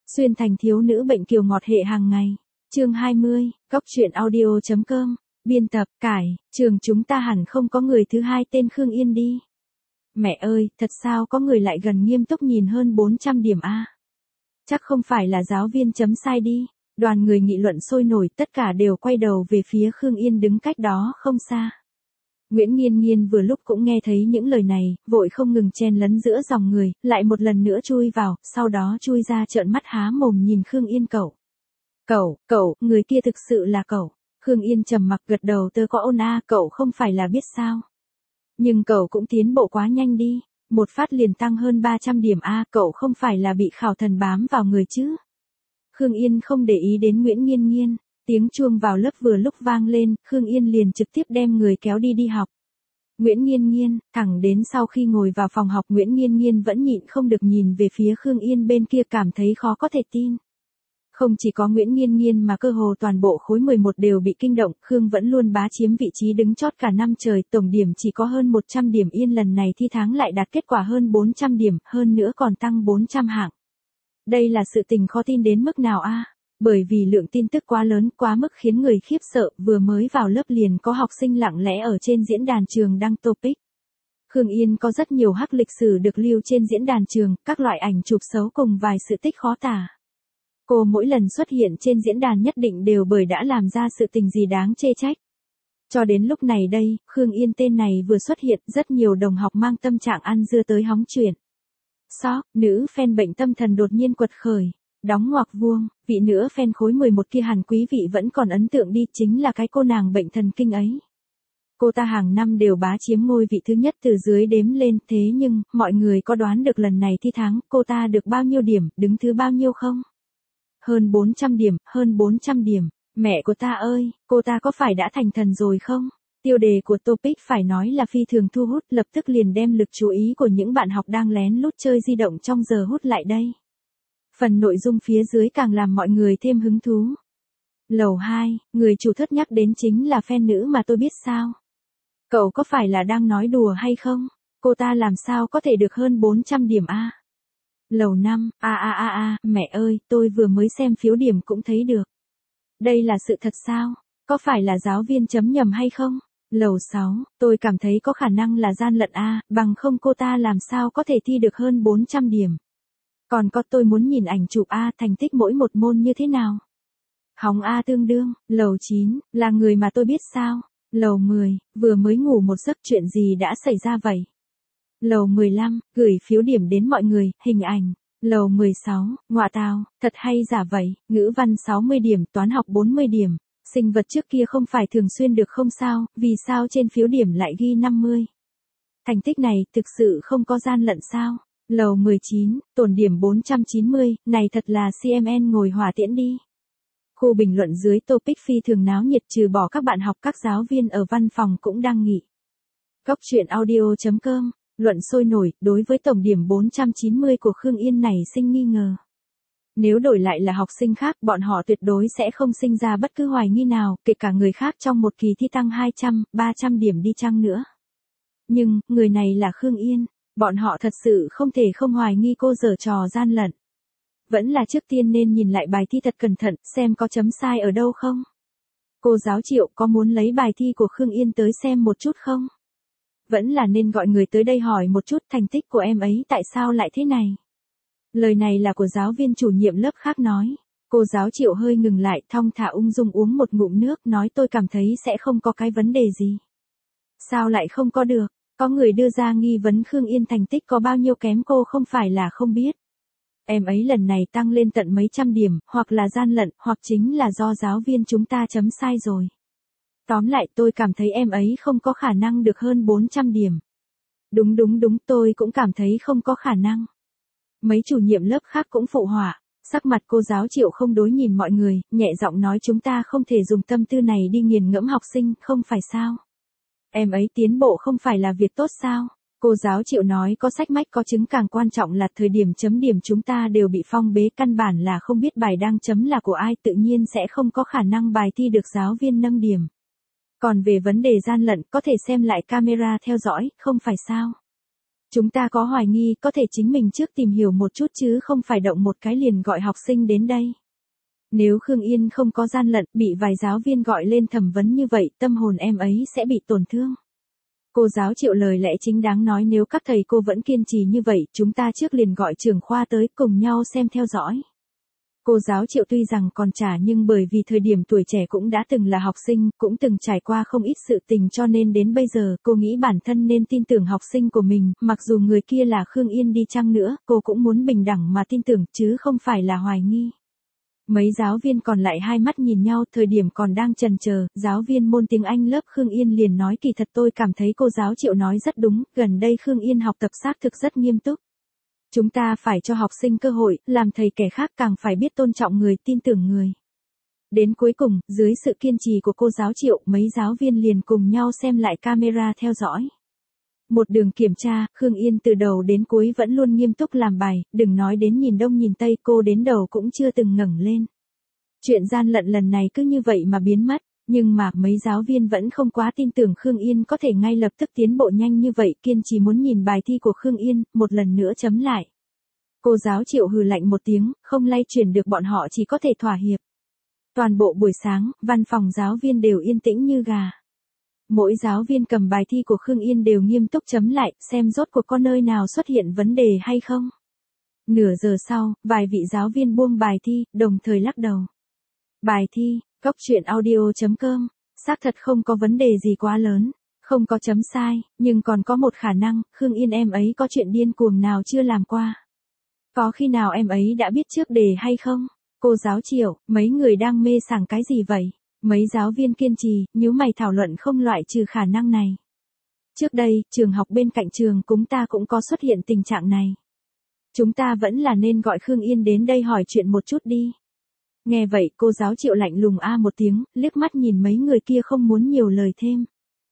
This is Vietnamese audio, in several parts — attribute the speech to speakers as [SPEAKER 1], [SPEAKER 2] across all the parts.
[SPEAKER 1] Xuyên thành thiếu nữ bệnh kiều ngọt hệ hàng ngày. Chương 20, Góc truyện audio.com. Biên tập, Cải, trường chúng ta hẳn không có người thứ hai tên Khương Yên đi. Mẹ ơi, thật sao có người lại gần nghiêm túc nhìn hơn 400 điểm a? Chắc không phải là giáo viên chấm sai đi. Đoàn người nghị luận sôi nổi, tất cả đều quay đầu về phía Khương Yên đứng cách đó không xa. Nguyễn Nghiên Nghiên vừa lúc cũng nghe thấy những lời này, vội không ngừng chen lấn giữa dòng người, lại một lần nữa chui vào, sau đó chui ra trợn mắt há mồm nhìn Khương Yên cậu. Cậu, người kia thực sự là cậu. Khương Yên trầm mặc gật đầu tớ có ôn a, cậu không phải là biết sao. Nhưng cậu cũng tiến bộ quá nhanh đi, một phát liền tăng hơn 300 điểm a, cậu không phải là bị khảo thần bám vào người chứ. Khương Yên không để ý đến Nguyễn Nghiên Nghiên. Tiếng chuông vào lớp vừa lúc vang lên, Khương Yên liền trực tiếp đem người kéo đi học. Nguyễn Nghiên Nghiên, thẳng đến sau khi ngồi vào phòng học Nguyễn Nghiên Nghiên vẫn nhịn không được nhìn về phía Khương Yên bên kia cảm thấy khó có thể tin. Không chỉ có Nguyễn Nghiên Nghiên mà cơ hồ toàn bộ khối 11 đều bị kinh động, Khương vẫn luôn bá chiếm vị trí đứng chót cả năm trời, tổng điểm chỉ có hơn 100 điểm Yên lần này thi tháng lại đạt kết quả hơn 400 điểm, hơn nữa còn tăng 400 hạng. Đây là sự tình khó tin đến mức nào a? Bởi vì lượng tin tức quá lớn quá mức khiến người khiếp sợ, vừa mới vào lớp liền có học sinh lặng lẽ ở trên diễn đàn trường đăng topic. Khương Yên có rất nhiều hắc lịch sử được lưu trên diễn đàn trường, các loại ảnh chụp xấu cùng vài sự tích khó tả. Cô mỗi lần xuất hiện trên diễn đàn nhất định đều bởi đã làm ra sự tình gì đáng chê trách. Cho đến lúc này đây, Khương Yên tên này vừa xuất hiện, rất nhiều đồng học mang tâm trạng ăn dưa tới hóng chuyện. Sóc, nữ fan bệnh tâm thần đột nhiên quật khởi. Đóng ngoặc vuông, vị nữa fan khối 11 kia hẳn quý vị vẫn còn ấn tượng đi, chính là cái cô nàng bệnh thần kinh ấy. Cô ta hàng năm đều bá chiếm ngôi vị thứ nhất từ dưới đếm lên, thế nhưng, mọi người có đoán được lần này thi tháng, cô ta được bao nhiêu điểm, đứng thứ bao nhiêu không? Hơn 400 điểm, hơn 400 điểm, mẹ của ta ơi, cô ta có phải đã thành thần rồi không? Tiêu đề của topic phải nói là phi thường thu hút, lập tức liền đem lực chú ý của những bạn học đang lén lút chơi di động trong giờ hút lại đây. Phần nội dung phía dưới càng làm mọi người thêm hứng thú. Lầu 2, người chủ thất nhắc đến chính là fan nữ mà tôi biết sao. Cậu có phải là đang nói đùa hay không? Cô ta làm sao có thể được hơn 400 điểm a? Lầu 5, mẹ ơi, tôi vừa mới xem phiếu điểm cũng thấy được. Đây là sự thật sao? Có phải là giáo viên chấm nhầm hay không? Lầu 6, tôi cảm thấy có khả năng là gian lận a, bằng không cô ta làm sao có thể thi được hơn 400 điểm. Còn có tôi muốn nhìn ảnh chụp a, thành tích mỗi một môn như thế nào? Hóng a tương đương. Lầu 9, là người mà tôi biết sao? Lầu 10, vừa mới ngủ một giấc chuyện gì đã xảy ra vậy? Lầu 15, gửi phiếu điểm đến mọi người, hình ảnh. Lầu 16, ngọa tào, thật hay giả vậy, ngữ văn 60 điểm, toán học 40 điểm. Sinh vật trước kia không phải thường xuyên được không sao, vì sao trên phiếu điểm lại ghi 50? Thành tích này thực sự không có gian lận sao? Lầu 19, tổn điểm 490, này thật là CMN ngồi hỏa tiễn đi. Khu bình luận dưới topic phi thường náo nhiệt, trừ bỏ các bạn học các giáo viên ở văn phòng cũng đang nghỉ. Góc truyện audio.com, luận sôi nổi, đối với tổng điểm 490 của Khương Yên này sinh nghi ngờ. Nếu đổi lại là học sinh khác, bọn họ tuyệt đối sẽ không sinh ra bất cứ hoài nghi nào, kể cả người khác trong một kỳ thi tăng 200, 300 điểm đi chăng nữa. Nhưng, người này là Khương Yên. Bọn họ thật sự không thể không hoài nghi cô giở trò gian lận. Vẫn là trước tiên nên nhìn lại bài thi thật cẩn thận, xem có chấm sai ở đâu không. Cô giáo Triệu có muốn lấy bài thi của Khương Yên tới xem một chút không? Vẫn là nên gọi người tới đây hỏi một chút thành tích của em ấy tại sao lại thế này. Lời này là của giáo viên chủ nhiệm lớp khác nói. Cô giáo Triệu hơi ngừng lại, thong thả ung dung uống một ngụm nước, nói tôi cảm thấy sẽ không có cái vấn đề gì. Sao lại không có được? Có người đưa ra nghi vấn Khương Yên thành tích có bao nhiêu kém cô không phải là không biết. Em ấy lần này tăng lên tận mấy trăm điểm, hoặc là gian lận, hoặc chính là do giáo viên chúng ta chấm sai rồi. Tóm lại tôi cảm thấy em ấy không có khả năng được hơn 400 điểm. Đúng, tôi cũng cảm thấy không có khả năng. Mấy chủ nhiệm lớp khác cũng phụ họa. Sắc mặt cô giáo Triệu không đối nhìn mọi người, nhẹ giọng nói chúng ta không thể dùng tâm tư này đi nghiền ngẫm học sinh, không phải sao? Em ấy tiến bộ không phải là việc tốt sao? Cô giáo Triệu nói có sách mách có chứng, càng quan trọng là thời điểm chấm điểm chúng ta đều bị phong bế, căn bản là không biết bài đang chấm là của ai, tự nhiên sẽ không có khả năng bài thi được giáo viên nâng điểm. Còn về vấn đề gian lận, có thể xem lại camera theo dõi, không phải sao? Chúng ta có hoài nghi, có thể chính mình trước tìm hiểu một chút chứ không phải động một cái liền gọi học sinh đến đây. Nếu Khương Yên không có gian lận, bị vài giáo viên gọi lên thẩm vấn như vậy, tâm hồn em ấy sẽ bị tổn thương. Cô giáo Triệu lời lẽ chính đáng nói, nếu các thầy cô vẫn kiên trì như vậy, chúng ta trước liền gọi trưởng khoa tới cùng nhau xem theo dõi. Cô giáo Triệu tuy rằng còn trẻ nhưng bởi vì thời điểm tuổi trẻ cũng đã từng là học sinh, cũng từng trải qua không ít sự tình, cho nên đến bây giờ cô nghĩ bản thân nên tin tưởng học sinh của mình, mặc dù người kia là Khương Yên đi chăng nữa, cô cũng muốn bình đẳng mà tin tưởng chứ không phải là hoài nghi. Mấy giáo viên còn lại hai mắt nhìn nhau, thời điểm còn đang chần chờ, giáo viên môn tiếng Anh lớp Khương Yên liền nói, kỳ thật tôi cảm thấy cô giáo Triệu nói rất đúng, gần đây Khương Yên học tập xác thực rất nghiêm túc. Chúng ta phải cho học sinh cơ hội, làm thầy kẻ khác càng phải biết tôn trọng người, tin tưởng người. Đến cuối cùng, dưới sự kiên trì của cô giáo Triệu, mấy giáo viên liền cùng nhau xem lại camera theo dõi. Một đường kiểm tra, Khương Yên từ đầu đến cuối vẫn luôn nghiêm túc làm bài, đừng nói đến nhìn đông nhìn tây, cô đến đầu cũng chưa từng ngẩng lên. Chuyện gian lận lần này cứ như vậy mà biến mất, nhưng mà mấy giáo viên vẫn không quá tin tưởng Khương Yên có thể ngay lập tức tiến bộ nhanh như vậy, kiên trì muốn nhìn bài thi của Khương Yên, một lần nữa chấm lại. Cô giáo Triệu hừ lạnh một tiếng, không lay chuyển được bọn họ chỉ có thể thỏa hiệp. Toàn bộ buổi sáng, văn phòng giáo viên đều yên tĩnh như gà. Mỗi giáo viên cầm bài thi của Khương Yên đều nghiêm túc chấm lại, xem rốt cuộc có nơi nào xuất hiện vấn đề hay không. Nửa giờ sau, vài vị giáo viên buông bài thi, đồng thời lắc đầu. Bài thi, goctruyện.audio.com, xác thật không có vấn đề gì quá lớn, không có chấm sai, nhưng còn có một khả năng, Khương Yên em ấy có chuyện điên cuồng nào chưa làm qua. Có khi nào em ấy đã biết trước đề hay không? Cô giáo Triệu, mấy người đang mê sảng cái gì vậy? Mấy giáo viên kiên trì, nhíu mày thảo luận không loại trừ khả năng này. Trước đây, trường học bên cạnh trường chúng ta cũng có xuất hiện tình trạng này. Chúng ta vẫn là nên gọi Khương Yên đến đây hỏi chuyện một chút đi. Nghe vậy, cô giáo Triệu lạnh lùng một tiếng, liếc mắt nhìn mấy người kia không muốn nhiều lời thêm.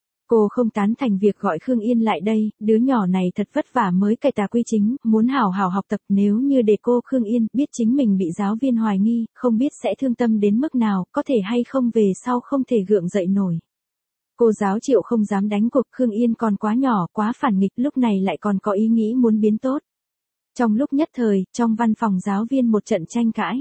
[SPEAKER 1] Cô không tán thành việc gọi Khương Yên lại đây, đứa nhỏ này thật vất vả mới cải tà quy chính, muốn hào hào học tập, nếu như để cô Khương Yên biết chính mình bị giáo viên hoài nghi, không biết sẽ thương tâm đến mức nào, có thể hay không về sau không thể gượng dậy nổi. Cô giáo Triệu không dám đánh cuộc, Khương Yên còn quá nhỏ, quá phản nghịch, lúc này lại còn có ý nghĩ muốn biến tốt. Trong lúc nhất thời, trong văn phòng giáo viên một trận tranh cãi.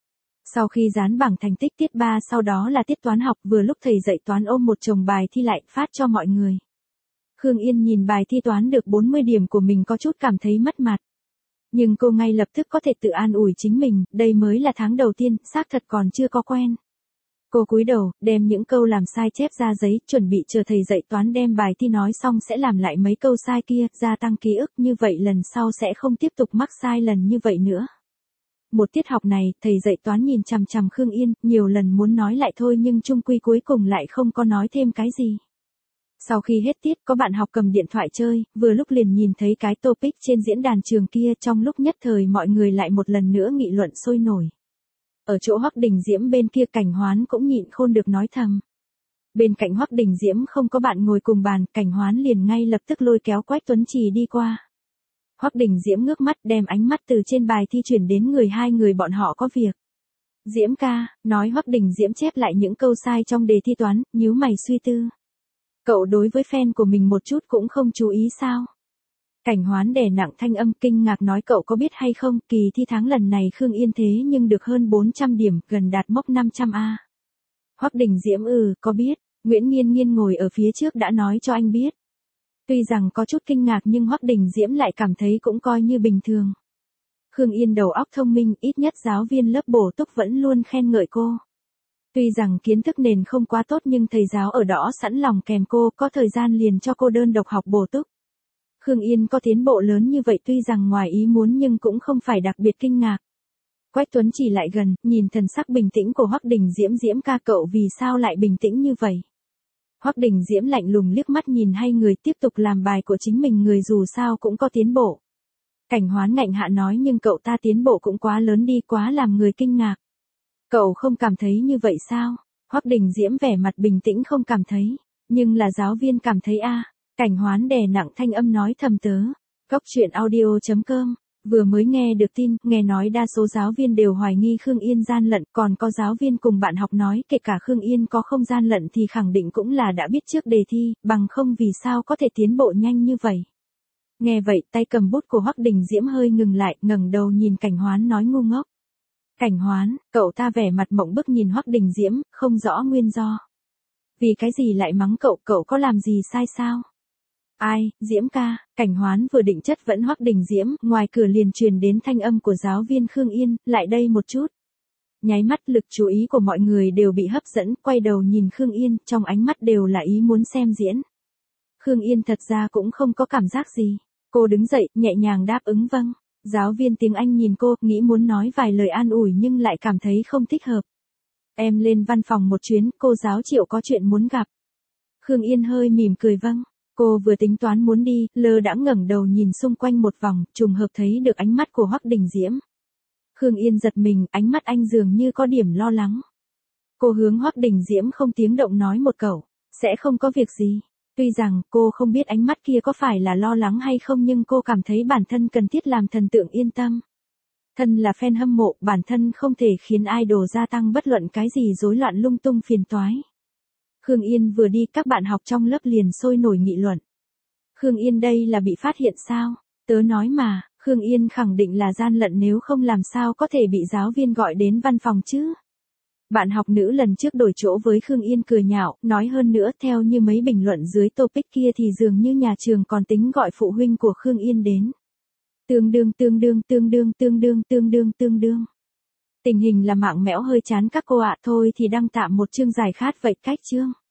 [SPEAKER 1] Sau khi dán bảng thành tích tiết 3 sau đó là tiết toán học, vừa lúc thầy dạy toán ôm một chồng bài thi lại phát cho mọi người. Khương Yên nhìn bài thi toán được 40 điểm của mình có chút cảm thấy mất mặt. Nhưng cô ngay lập tức có thể tự an ủi chính mình, đây mới là tháng đầu tiên, xác thật còn chưa có quen. Cô cúi đầu, đem những câu làm sai chép ra giấy, chuẩn bị chờ thầy dạy toán đem bài thi nói xong sẽ làm lại mấy câu sai kia, gia tăng ký ức, như vậy lần sau sẽ không tiếp tục mắc sai lần như vậy nữa. Một tiết học này, thầy dạy toán nhìn chằm chằm Khương Yên, nhiều lần muốn nói lại thôi nhưng chung quy cuối cùng lại không có nói thêm cái gì. Sau khi hết tiết, có bạn học cầm điện thoại chơi, vừa lúc liền nhìn thấy cái topic trên diễn đàn trường kia, trong lúc nhất thời mọi người lại một lần nữa nghị luận sôi nổi. Ở chỗ Hoắc Đình Diễm bên kia Cảnh Hoán cũng nhịn khôn được nói thầm. Bên cạnh Hoắc Đình Diễm không có bạn ngồi cùng bàn, Cảnh Hoán liền ngay lập tức lôi kéo Quách Tuấn Trì đi qua. Hoắc Đình Diễm ngước mắt đem ánh mắt từ trên bài thi chuyển đến người hai người bọn họ có việc. Diễm ca, nói Hoắc Đình Diễm chép lại những câu sai trong đề thi toán, nhíu mày suy tư. Cậu đối với fan của mình một chút cũng không chú ý sao? Cảnh Hoán đè nặng thanh âm kinh ngạc nói cậu có biết hay không, kỳ thi tháng lần này Khương Yên thế nhưng được hơn 400 điểm, gần đạt mốc 500A. Hoắc Đình Diễm có biết, Nguyễn Nghiên Nghiên ngồi ở phía trước đã nói cho anh biết. Tuy rằng có chút kinh ngạc nhưng Hoắc Đình Diễm lại cảm thấy cũng coi như bình thường. Khương Yên đầu óc thông minh, ít nhất giáo viên lớp bổ túc vẫn luôn khen ngợi cô. Tuy rằng kiến thức nền không quá tốt nhưng thầy giáo ở đó sẵn lòng kèm cô, có thời gian liền cho cô đơn độc học bổ túc. Khương Yên có tiến bộ lớn như vậy tuy rằng ngoài ý muốn nhưng cũng không phải đặc biệt kinh ngạc. Quách Tuấn chỉ lại gần, nhìn thần sắc bình tĩnh của Hoắc Đình Diễm, Diễm ca cậu vì sao lại bình tĩnh như vậy? Hoắc Đình Diễm lạnh lùng liếc mắt nhìn hai người tiếp tục làm bài của chính mình, người dù sao cũng có tiến bộ. Cảnh Hoán ngạnh hạ nói nhưng cậu ta tiến bộ cũng quá lớn đi, quá làm người kinh ngạc. Cậu không cảm thấy như vậy sao? Hoắc Đình Diễm vẻ mặt bình tĩnh không cảm thấy, nhưng là giáo viên cảm thấy Cảnh Hoán đè nặng thanh âm nói thầm tớ. Goctruyện.audio.com, vừa mới nghe được tin, nghe nói đa số giáo viên đều hoài nghi Khương Yên gian lận, còn có giáo viên cùng bạn học nói kể cả Khương Yên có không gian lận thì khẳng định cũng là đã biết trước đề thi, bằng không vì sao có thể tiến bộ nhanh như vậy. Nghe vậy tay cầm bút của Hoắc Đình Diễm hơi ngừng lại, ngẩng đầu nhìn Cảnh Hoán nói ngu ngốc. Cảnh Hoán, cậu ta vẻ mặt mộng bức nhìn Hoắc Đình Diễm, không rõ nguyên do. Vì cái gì lại mắng cậu, cậu có làm gì sai sao? Ai, Diễm ca, Cảnh Hoán vừa định chất vấn Hoắc Đình Diễm, ngoài cửa liền truyền đến thanh âm của giáo viên Khương Yên, lại đây một chút. Nháy mắt lực chú ý của mọi người đều bị hấp dẫn, quay đầu nhìn Khương Yên, trong ánh mắt đều là ý muốn xem diễn. Khương Yên thật ra cũng không có cảm giác gì. Cô đứng dậy, nhẹ nhàng đáp ứng vâng. Giáo viên tiếng Anh nhìn cô, nghĩ muốn nói vài lời an ủi nhưng lại cảm thấy không thích hợp. Em lên văn phòng một chuyến, cô giáo Triệu có chuyện muốn gặp. Khương Yên hơi mỉm cười vâng. Cô vừa tính toán muốn đi, lơ đãng ngẩng đầu nhìn xung quanh một vòng, trùng hợp thấy được ánh mắt của Hoắc Đình Diễm. Khương Yên giật mình, ánh mắt anh dường như có điểm lo lắng. Cô hướng Hoắc Đình Diễm không tiếng động nói một câu, sẽ không có việc gì. Tuy rằng cô không biết ánh mắt kia có phải là lo lắng hay không nhưng cô cảm thấy bản thân cần thiết làm thần tượng yên tâm. Thân là fan hâm mộ, bản thân không thể khiến idol gia tăng bất luận cái gì rối loạn lung tung phiền toái. Khương Yên vừa đi các bạn học trong lớp liền sôi nổi nghị luận. Khương Yên đây là bị phát hiện sao? Tớ nói mà, Khương Yên khẳng định là gian lận nếu không làm sao có thể bị giáo viên gọi đến văn phòng chứ. Bạn học nữ lần trước đổi chỗ với Khương Yên cười nhạo, nói hơn nữa theo như mấy bình luận dưới topic kia thì dường như nhà trường còn tính gọi phụ huynh của Khương Yên đến. Tương đương. Tình hình là mạng mẽo hơi chán các cô ạ, thôi thì đăng tạm một chương giải khát vậy cách chương.